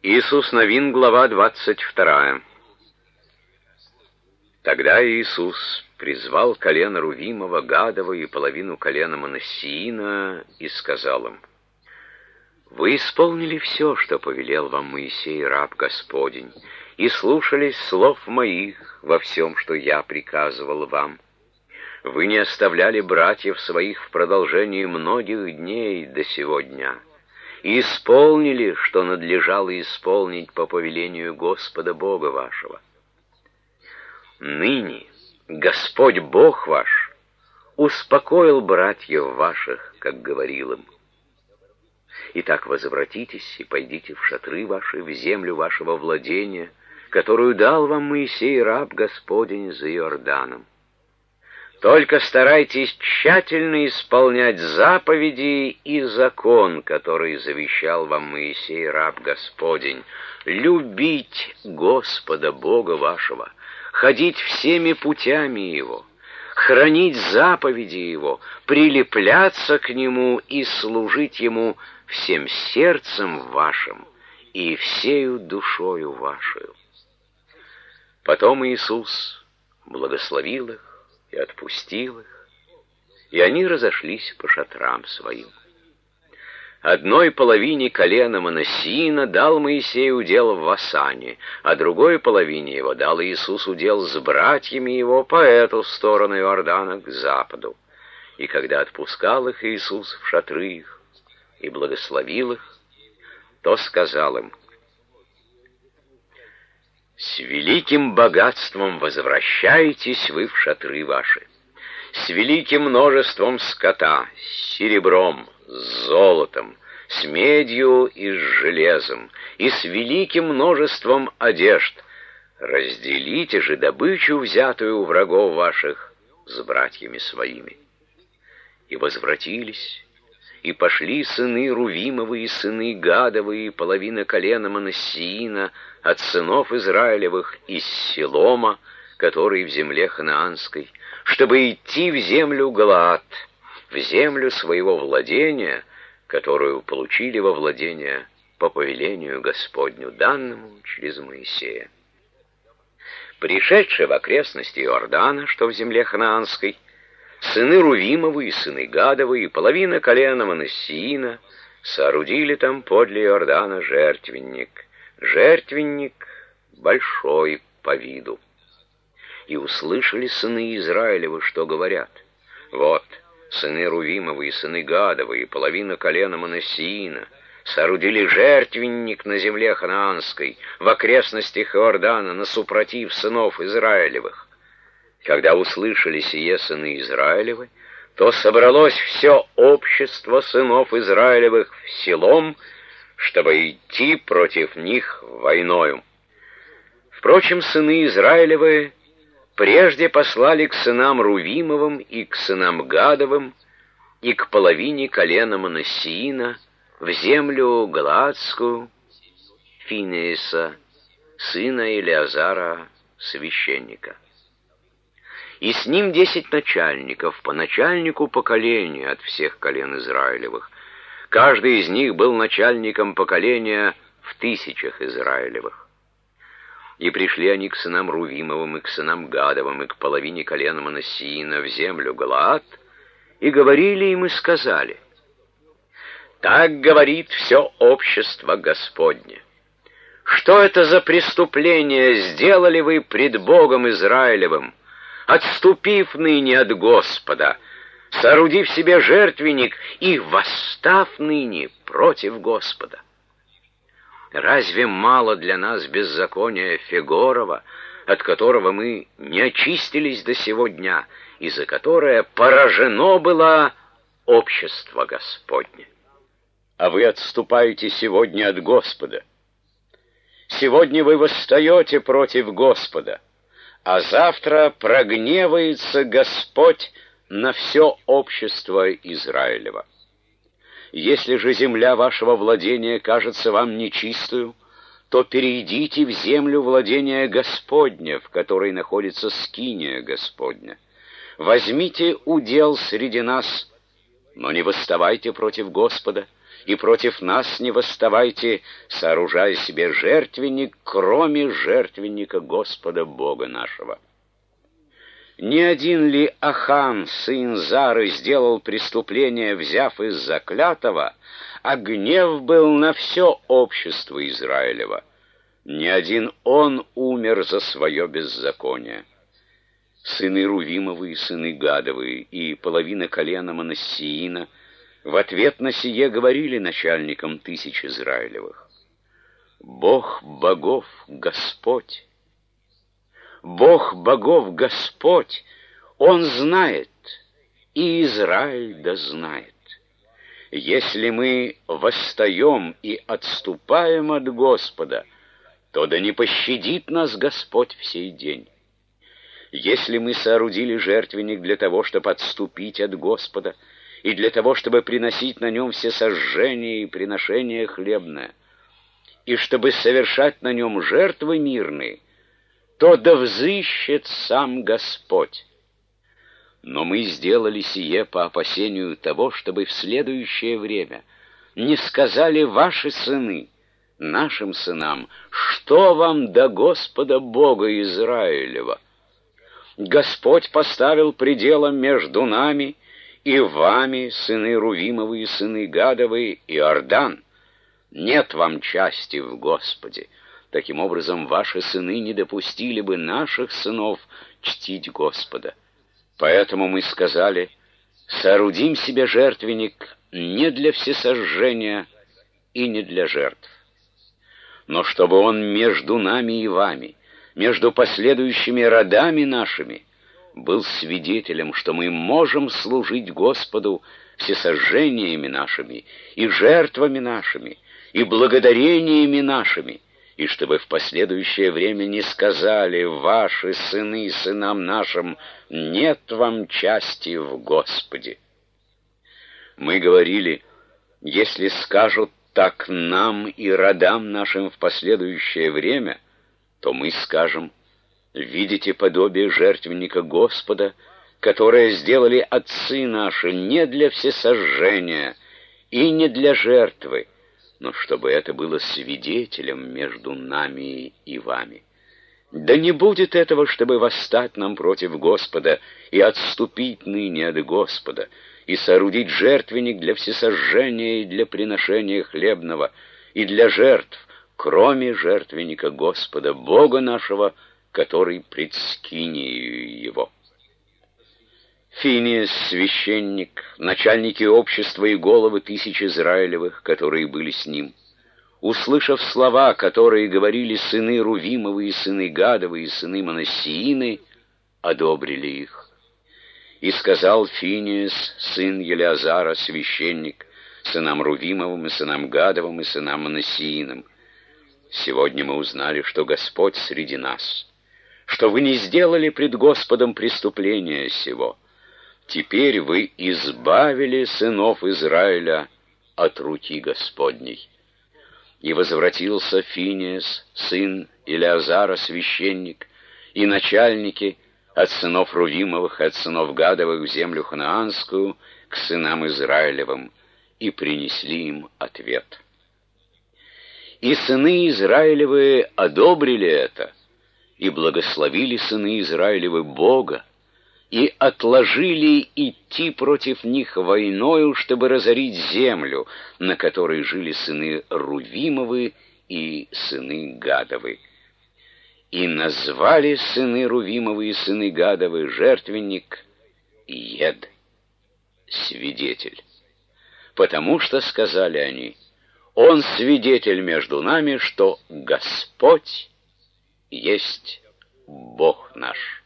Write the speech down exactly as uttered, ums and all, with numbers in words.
Иисус Новин, глава двадцать вторая. Тогда Иисус призвал колено Рувимова, Гадова и половину колена Манассиина и сказал им: «Вы исполнили все, что повелел вам Моисей, раб Господень, и слушались слов моих во всем, что я приказывал вам. Вы не оставляли братьев своих в продолжении многих дней до сего дня, и исполнили, что надлежало исполнить по повелению Господа Бога вашего. Ныне Господь Бог ваш успокоил братьев ваших, как говорил им. Итак, возвратитесь и пойдите в шатры ваши, в землю вашего владения, которую дал вам Моисей, раб Господень, за Иорданом. Только старайтесь тщательно исполнять заповеди и закон, который завещал вам Моисей, раб Господень, любить Господа Бога вашего, ходить всеми путями Его, хранить заповеди Его, прилепляться к Нему и служить Ему всем сердцем вашим и всею душою вашей». Потом Иисус благословил их и отпустил их, и они разошлись по шатрам своим. Одной половине колена Манассиина дал Моисей удел в Васане, а другой половине его дал Иисус удел с братьями его по эту сторону Иордана, к западу. И когда отпускал их Иисус в шатры их и благословил их, то сказал им: «С великим богатством возвращаетесь вы в шатры ваши, с великим множеством скота, с серебром, с золотом, с медью и с железом, и с великим множеством одежд. Разделите же добычу, взятую у врагов ваших, с братьями своими». И возвратились, и пошли сыны Рувимовы и сыны Гадовы и половина колена Манассиина от сынов Израилевых из Силома, который в земле ханаанской, чтобы идти в землю Галаад, в землю своего владения, которую получили во владение по повелению Господню, данному через Моисея. Пришедшие в окрестности Иордана, что в земле ханаанской, сыны Рувимовы и сыны Гадовы и половина колена Манассиина соорудили там подле Иордана жертвенник, жертвенник большой по виду. И услышали сыны Израилевы, что говорят: «Вот, сыны Рувимовы и сыны Гадовы и половина колена Манассиина соорудили жертвенник на земле ханаанской, в окрестностях Иордана, насупротив сынов Израилевых». Когда услышали сие сыны Израилевы, то собралось все общество сынов Израилевых в Силом, чтобы идти против них войною. Впрочем, сыны Израилевы прежде послали к сынам Рувимовым и к сынам Гадовым и к половине колена Манассиина в землю Галаадскую Финееса, сына Илиазара, священника. И с ним десять начальников, по начальнику поколения от всех колен Израилевых. Каждый из них был начальником поколения в тысячах Израилевых. И пришли они к сынам Рувимовым и к сынам Гадовым и к половине колена Манассиина в землю Галаад, и говорили им и сказали: «Так говорит все общество Господне. Что это за преступление сделали вы пред Богом Израилевым, отступив ныне от Господа, соорудив себе жертвенник и восстав ныне против Господа? Разве мало для нас беззакония Фегорова, от которого мы не очистились до сего дня, и за которое поражено было общество Господне? А вы отступаете сегодня от Господа. Сегодня вы восстаете против Господа, а завтра прогневается Господь на все общество Израилева. Если же земля вашего владения кажется вам нечистою, то перейдите в землю владения Господня, в которой находится скиния Господня. Возьмите удел среди нас, но не восставайте против Господа, и против нас не восставайте, сооружая себе жертвенник, кроме жертвенника Господа Бога нашего. Не один ли Ахан, сын Зары, сделал преступление, взяв из заклятого, а гнев был на все общество Израилева? Не один он умер за свое беззаконие. Сыны Рувимовы и сыны Гадовы и половина колена Манассиина в ответ на сие говорили начальникам тысяч Израилевых: «Бог богов Господь, Бог богов Господь, Он знает, и Израиль да знает. Если мы восстаем и отступаем от Господа, то да не пощадит нас Господь в сей день. Если мы соорудили жертвенник для того, чтобы отступить от Господа, и для того, чтобы приносить на нем все сожжения и приношения хлебное, и чтобы совершать на нем жертвы мирные, то да взыщет сам Господь. Но мы сделали сие по опасению того, чтобы в следующее время не сказали ваши сыны нашим сынам: что вам до Господа Бога Израилева? Господь поставил пределом между нами и вами, сыны Рувимовы и сыны Гадовы, Иордан. Нет вам части в Господе. Таким образом, ваши сыны не допустили бы наших сынов чтить Господа. Поэтому мы сказали: соорудим себе жертвенник не для всесожжения и не для жертв, но чтобы он между нами и вами, между последующими родами нашими, был свидетелем, что мы можем служить Господу всесожжениями нашими, и жертвами нашими, и благодарениями нашими, и чтобы в последующее время не сказали ваши сыны сынам нашим: нет вам части в Господе. Мы говорили: если скажут так нам и родам нашим в последующее время, то мы скажем: видите подобие жертвенника Господа, которое сделали отцы наши не для всесожжения и не для жертвы, но чтобы это было свидетелем между нами и вами. Да не будет этого, чтобы восстать нам против Господа и отступить ныне от Господа, и соорудить жертвенник для всесожжения и для приношения хлебного, и для жертв, кроме жертвенника Господа, Бога нашего, который пред скинией его. Финиас, священник, начальники общества и головы тысяч Израилевых, которые были с ним, услышав слова, которые говорили сыны Рувимовы и сыны Гадовы и сыны Манассиины, одобрили их. И сказал Финиас, сын Елеазара, священник, сынам Рувимовым и сынам Гадовым и сынам Манассииным: сегодня мы узнали, что Господь среди нас, что вы не сделали пред Господом преступления сего. Теперь вы избавили сынов Израиля от руки Господней. И возвратился Финиас, сын Елеазара, священник, и начальники от сынов Рувимовых и от сынов Гадовых в землю ханаанскую к сынам Израилевым, и принесли им ответ. И сыны Израилевы одобрили это, и благословили сыны Израилевы Бога, и отложили идти против них войною, чтобы разорить землю, на которой жили сыны Рувимовы и сыны Гадовы. И назвали сыны Рувимовы и сыны Гадовы жертвенник Иед, свидетель. Потому что, сказали они, он свидетель между нами, что Господь есть Бог наш.